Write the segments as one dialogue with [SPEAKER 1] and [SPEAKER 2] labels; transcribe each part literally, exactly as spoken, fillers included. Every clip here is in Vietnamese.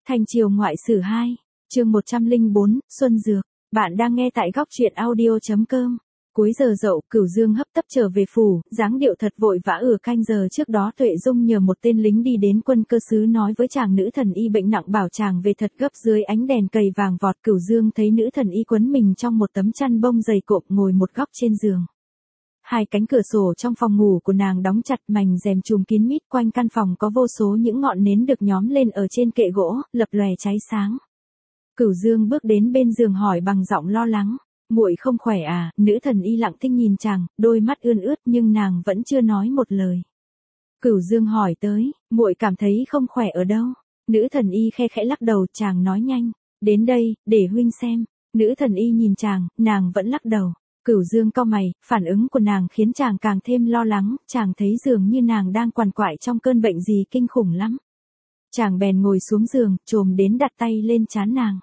[SPEAKER 1] Thanh Triều Ngoại Sử hai, chương một trăm lẻ bốn, Xuân Dược. Bạn đang nghe tại góc truyện audio.com. Cuối giờ dậu, Cửu Dương hấp tấp trở về phủ, dáng điệu thật vội vã. Ở canh giờ trước đó Tuệ Dung nhờ một tên lính đi đến quân cơ sứ nói với chàng nữ thần y bệnh nặng bảo chàng về thật gấp. Dưới ánh đèn cầy vàng vọt, Cửu Dương thấy nữ thần y quấn mình trong một tấm chăn bông dày cộm ngồi một góc trên giường. Hai cánh cửa sổ trong phòng ngủ của nàng đóng chặt, mành rèm trùm kín mít, quanh căn phòng có vô số những ngọn nến được nhóm lên ở trên kệ gỗ, lập lòe cháy sáng. Cửu Dương bước đến bên giường hỏi bằng giọng lo lắng, muội không khỏe à? Nữ thần y lặng thinh nhìn chàng, đôi mắt ươn ướt nhưng nàng vẫn chưa nói một lời. Cửu Dương hỏi tới, muội cảm thấy không khỏe ở đâu? Nữ thần y khe khẽ lắc đầu, chàng nói nhanh, đến đây, để huynh xem. Nữ thần y nhìn chàng, nàng vẫn lắc đầu. Cửu Dương cau mày, phản ứng của nàng khiến chàng càng thêm lo lắng, chàng thấy dường như nàng đang quằn quại trong cơn bệnh gì kinh khủng lắm. Chàng bèn ngồi xuống giường, chồm đến đặt tay lên trán nàng.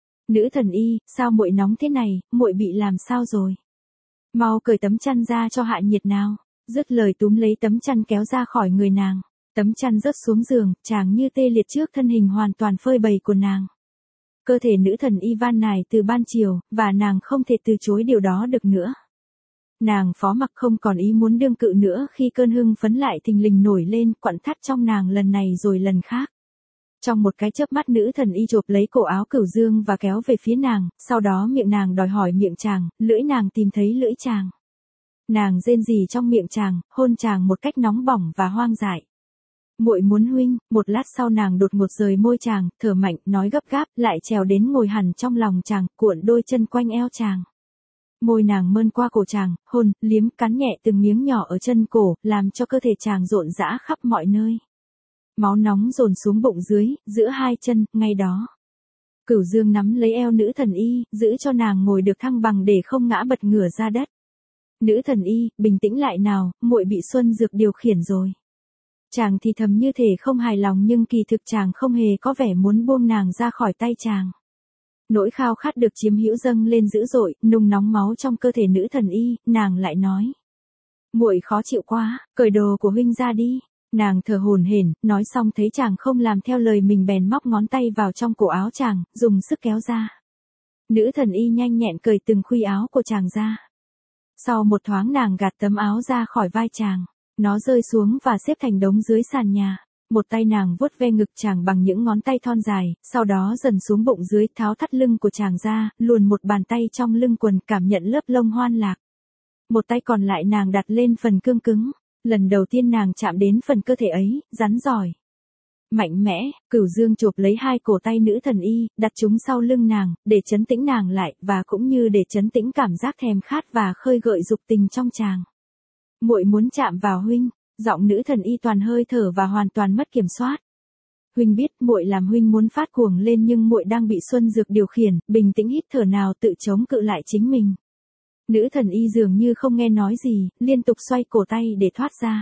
[SPEAKER 1] Nữ thần y, sao muội nóng thế này, muội bị làm sao rồi? Mau cởi tấm chăn ra cho hạ nhiệt nào. Dứt lời túm lấy tấm chăn kéo ra khỏi người nàng. Tấm chăn rớt xuống giường, chàng như tê liệt trước thân hình hoàn toàn phơi bày của nàng. Cơ thể nữ thần y van nài từ ban chiều, và nàng không thể từ chối điều đó được nữa. Nàng phó mặc không còn ý muốn đương cự nữa khi cơn hưng phấn lại thình lình nổi lên, quặn thắt trong nàng lần này rồi lần khác. Trong một cái chớp mắt, nữ thần y chộp lấy cổ áo Cửu Dương và kéo về phía nàng, sau đó miệng nàng đòi hỏi miệng chàng, lưỡi nàng tìm thấy lưỡi chàng. Nàng rên rỉ trong miệng chàng, hôn chàng một cách nóng bỏng và hoang dại. Muội muốn huynh. Một lát sau nàng đột ngột rời môi chàng, thở mạnh, nói gấp gáp, lại trèo đến ngồi hẳn trong lòng chàng, cuộn đôi chân quanh eo chàng. Môi nàng mơn qua cổ chàng, hôn, liếm, cắn nhẹ từng miếng nhỏ ở chân cổ, làm cho cơ thể chàng rộn rã khắp mọi nơi. Máu nóng dồn xuống bụng dưới, giữa hai chân, ngay đó. Cửu Dương nắm lấy eo nữ thần y, giữ cho nàng ngồi được thăng bằng để không ngã bật ngửa ra đất. Nữ thần y, bình tĩnh lại nào, muội bị Xuân Dược điều khiển rồi. Chàng thì thầm như thể không hài lòng nhưng kỳ thực chàng không hề có vẻ muốn buông nàng ra khỏi tay chàng. Nỗi khao khát được chiếm hữu dâng lên dữ dội, nung nóng máu trong cơ thể nữ thần y, nàng lại nói. Muội khó chịu quá, cởi đồ của huynh ra đi. Nàng thở hổn hển, nói xong thấy chàng không làm theo lời mình bèn móc ngón tay vào trong cổ áo chàng, dùng sức kéo ra. Nữ thần y nhanh nhẹn cởi từng khuy áo của chàng ra. Sau một thoáng nàng gạt tấm áo ra khỏi vai chàng. Nó rơi xuống và xếp thành đống dưới sàn nhà. Một tay nàng vuốt ve ngực chàng bằng những ngón tay thon dài, sau đó dần xuống bụng dưới, tháo thắt lưng của chàng ra, luồn một bàn tay trong lưng quần, cảm nhận lớp lông hoan lạc. Một tay còn lại nàng đặt lên phần cương cứng. Lần đầu tiên nàng chạm đến phần cơ thể ấy, rắn giỏi. Mạnh mẽ, Cửu Dương chộp lấy hai cổ tay nữ thần y, đặt chúng sau lưng nàng, để trấn tĩnh nàng lại, và cũng như để trấn tĩnh cảm giác thèm khát và khơi gợi dục tình trong chàng. Muội muốn chạm vào huynh. Giọng nữ thần y toàn hơi thở và hoàn toàn mất kiểm soát. Huynh biết muội làm huynh muốn phát cuồng lên nhưng muội đang bị Xuân Dược điều khiển, bình tĩnh hít thở nào, tự chống cự lại chính mình. Nữ thần y dường như không nghe nói gì, liên tục xoay cổ tay để thoát ra.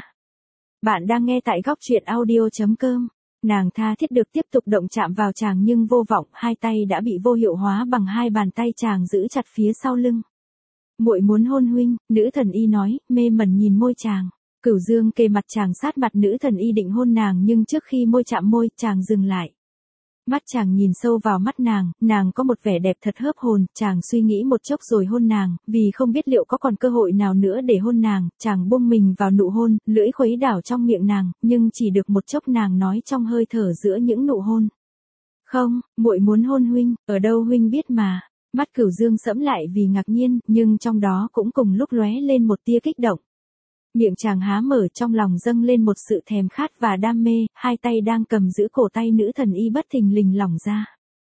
[SPEAKER 1] Bạn đang nghe tại góc truyện audio.com. Nàng tha thiết được tiếp tục động chạm vào chàng nhưng vô vọng, hai tay đã bị vô hiệu hóa bằng hai bàn tay chàng giữ chặt phía sau lưng. Muội muốn hôn huynh, nữ thần y nói, mê mẩn nhìn môi chàng. Cửu Dương kề mặt chàng sát mặt nữ thần y định hôn nàng nhưng trước khi môi chạm môi, chàng dừng lại. Mắt chàng nhìn sâu vào mắt nàng, nàng có một vẻ đẹp thật hớp hồn, chàng suy nghĩ một chốc rồi hôn nàng, vì không biết liệu có còn cơ hội nào nữa để hôn nàng, chàng buông mình vào nụ hôn, lưỡi khuấy đảo trong miệng nàng, nhưng chỉ được một chốc nàng nói trong hơi thở giữa những nụ hôn. Không, muội muốn hôn huynh, ở đâu huynh biết mà. Mắt Cửu Dương sẫm lại vì ngạc nhiên, nhưng trong đó cũng cùng lúc lóe lên một tia kích động. Miệng chàng há mở, trong lòng dâng lên một sự thèm khát và đam mê, hai tay đang cầm giữ cổ tay nữ thần y bất thình lình lỏng ra.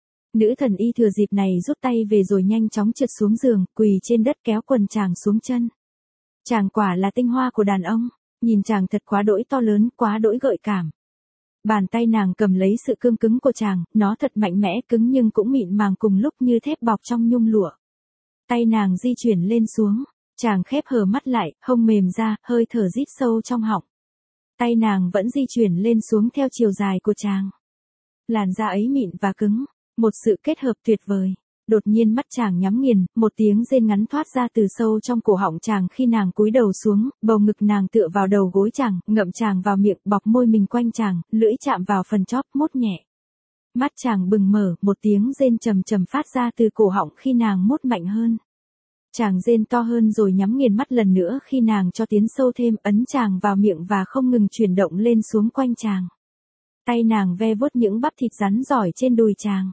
[SPEAKER 1] Nữ thần y thừa dịp này rút tay về rồi nhanh chóng trượt xuống giường, quỳ trên đất kéo quần chàng xuống chân. Chàng quả là tinh hoa của đàn ông, nhìn chàng thật quá đỗi to lớn, quá đỗi gợi cảm. Bàn tay nàng cầm lấy sự cương cứng của chàng, nó thật mạnh mẽ, cứng nhưng cũng mịn màng cùng lúc như thép bọc trong nhung lụa. Tay nàng di chuyển lên xuống. Chàng khép hờ mắt lại, hông mềm ra, hơi thở rít sâu trong họng. Tay nàng vẫn di chuyển lên xuống theo chiều dài của chàng. Làn da ấy mịn và cứng, một sự kết hợp tuyệt vời. Đột nhiên mắt chàng nhắm nghiền, một tiếng rên ngắn thoát ra từ sâu trong cổ họng chàng khi nàng cúi đầu xuống, bầu ngực nàng tựa vào đầu gối chàng, ngậm chàng vào miệng, bọc môi mình quanh chàng, lưỡi chạm vào phần chóp, mốt nhẹ. Mắt chàng bừng mở, một tiếng rên trầm trầm phát ra từ cổ họng khi nàng mút mạnh hơn. Chàng rên to hơn rồi nhắm nghiền mắt lần nữa khi nàng cho tiến sâu thêm, ấn chàng vào miệng và không ngừng chuyển động lên xuống quanh chàng. Tay nàng ve vuốt những bắp thịt rắn giỏi trên đùi chàng.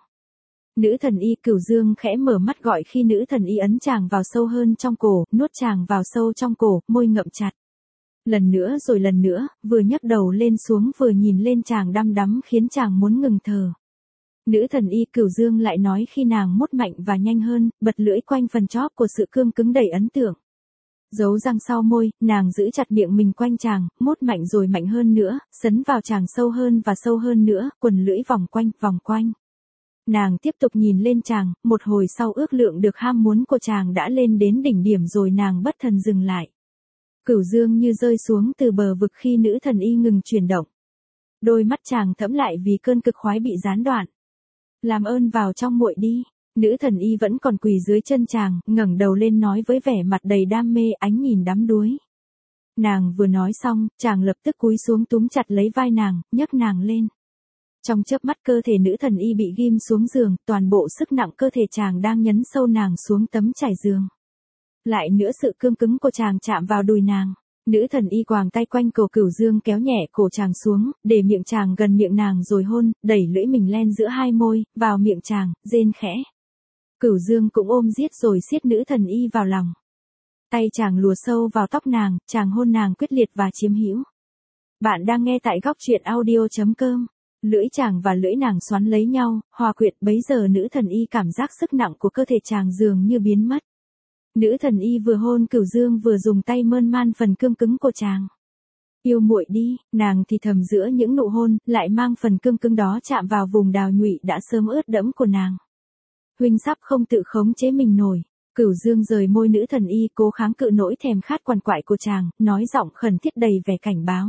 [SPEAKER 1] Nữ thần y Cửu Dương khẽ mở mắt gọi khi nữ thần y ấn chàng vào sâu hơn trong cổ, nuốt chàng vào sâu trong cổ, môi ngậm chặt. Lần nữa rồi lần nữa, vừa nhấc đầu lên xuống vừa nhìn lên chàng đăm đắm khiến chàng muốn ngừng thở. Nữ thần y Cửu Dương lại nói khi nàng mút mạnh và nhanh hơn, bật lưỡi quanh phần chóp của sự cương cứng đầy ấn tượng. Giấu răng sau môi, nàng giữ chặt miệng mình quanh chàng, mút mạnh rồi mạnh hơn nữa, sấn vào chàng sâu hơn và sâu hơn nữa, quần lưỡi vòng quanh, vòng quanh. Nàng tiếp tục nhìn lên chàng, một hồi sau ước lượng được ham muốn của chàng đã lên đến đỉnh điểm rồi nàng bất thần dừng lại. Cửu Dương như rơi xuống từ bờ vực khi nữ thần y ngừng chuyển động. Đôi mắt chàng thẫm lại vì cơn cực khoái bị gián đoạn. Làm ơn vào trong muội đi. Nữ thần y vẫn còn quỳ dưới chân chàng, ngẩng đầu lên nói với vẻ mặt đầy đam mê, ánh nhìn đắm đuối. Nàng vừa nói xong, chàng lập tức cúi xuống túm chặt lấy vai nàng, nhấc nàng lên. Trong chớp mắt cơ thể nữ thần y bị ghim xuống giường, toàn bộ sức nặng cơ thể chàng đang nhấn sâu nàng xuống tấm trải giường. Lại nữa sự cương cứng của chàng chạm vào đùi nàng. Nữ thần y quàng tay quanh cổ Cửu Dương kéo nhẹ cổ chàng xuống, để miệng chàng gần miệng nàng rồi hôn, đẩy lưỡi mình len giữa hai môi, vào miệng chàng, rên khẽ. Cửu Dương cũng ôm giết rồi siết nữ thần y vào lòng. Tay chàng lùa sâu vào tóc nàng, chàng hôn nàng quyết liệt và chiếm hữu. Bạn đang nghe tại góc truyện audio chấm com. Lưỡi chàng và lưỡi nàng xoắn lấy nhau, hòa quyện, bấy giờ nữ thần y cảm giác sức nặng của cơ thể chàng dường như biến mất. Nữ thần y vừa hôn Cửu Dương vừa dùng tay mơn man phần cương cứng của chàng. Yêu muội đi, nàng thì thầm giữa những nụ hôn, lại mang phần cương cứng đó chạm vào vùng đào nhụy đã sớm ướt đẫm của nàng. Huynh sắp không tự khống chế mình nổi. Cửu Dương rời môi nữ thần y cố kháng cự nỗi thèm khát quằn quại của chàng, nói giọng khẩn thiết đầy vẻ cảnh báo.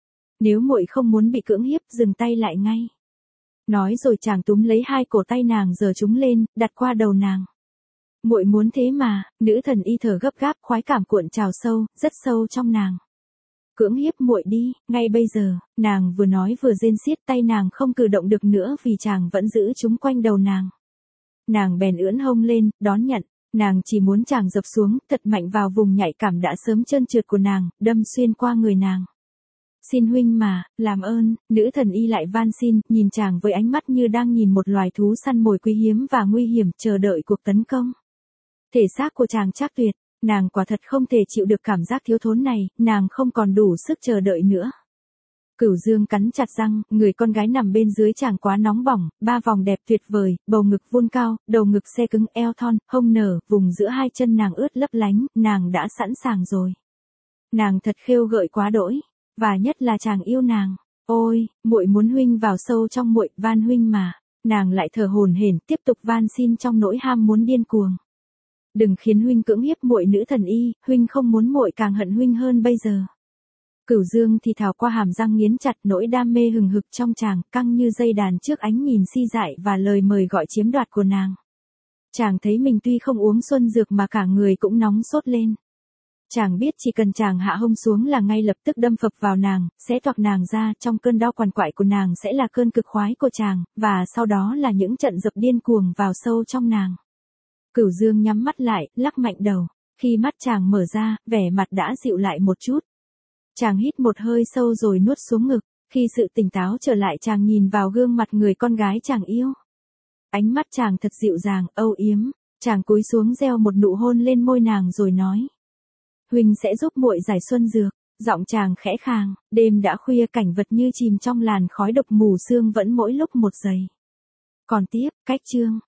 [SPEAKER 1] Nếu muội không muốn bị cưỡng hiếp, dừng tay lại ngay. Nói rồi chàng túm lấy hai cổ tay nàng giơ chúng lên, đặt qua đầu nàng. Muội muốn thế mà, nữ thần y thở gấp gáp, khoái cảm cuộn trào sâu, rất sâu trong nàng. Cưỡng hiếp muội đi, ngay bây giờ, nàng vừa nói vừa rên xiết, tay nàng không cử động được nữa vì chàng vẫn giữ chúng quanh đầu nàng. Nàng bèn ưỡn hông lên, đón nhận, nàng chỉ muốn chàng dập xuống, thật mạnh vào vùng nhạy cảm đã sớm trơn trượt của nàng, đâm xuyên qua người nàng. Xin huynh mà, làm ơn, nữ thần y lại van xin, nhìn chàng với ánh mắt như đang nhìn một loài thú săn mồi quý hiếm và nguy hiểm, chờ đợi cuộc tấn công. Thể xác của chàng chắc tuyệt, nàng quả thật không thể chịu được cảm giác thiếu thốn này, nàng không còn đủ sức chờ đợi nữa. Cửu Dương cắn chặt răng, người con gái nằm bên dưới chàng quá nóng bỏng, ba vòng đẹp tuyệt vời, bầu ngực vươn cao, đầu ngực xe cứng, eo thon, hông nở, vùng giữa hai chân nàng ướt lấp lánh, nàng đã sẵn sàng rồi. Nàng thật khêu gợi quá đỗi, và nhất là chàng yêu nàng. Ôi, muội muốn huynh vào sâu trong muội, van huynh mà. Nàng lại thở hổn hển, tiếp tục van xin trong nỗi ham muốn điên cuồng. Đừng khiến huynh cưỡng hiếp muội, nữ thần y, huynh không muốn muội càng hận huynh hơn bây giờ. Cửu Dương thì thào qua hàm răng nghiến chặt, nỗi đam mê hừng hực trong chàng, căng như dây đàn trước ánh nhìn si dại và lời mời gọi chiếm đoạt của nàng. Chàng thấy mình tuy không uống xuân dược mà cả người cũng nóng sốt lên. Chàng biết chỉ cần chàng hạ hông xuống là ngay lập tức đâm phập vào nàng, sẽ toạc nàng ra, trong cơn đau quằn quại của nàng sẽ là cơn cực khoái của chàng, và sau đó là những trận dập điên cuồng vào sâu trong nàng. Cửu Dương nhắm mắt lại, lắc mạnh đầu. Khi mắt chàng mở ra, vẻ mặt đã dịu lại một chút. Chàng hít một hơi sâu rồi nuốt xuống ngực. Khi sự tỉnh táo trở lại, chàng nhìn vào gương mặt người con gái chàng yêu. Ánh mắt chàng thật dịu dàng, âu yếm. Chàng cúi xuống gieo một nụ hôn lên môi nàng rồi nói. Huynh sẽ giúp muội giải xuân dược. Giọng chàng khẽ khàng, đêm đã khuya, cảnh vật như chìm trong làn khói độc mù sương vẫn mỗi lúc một giây. Còn tiếp, cách chương.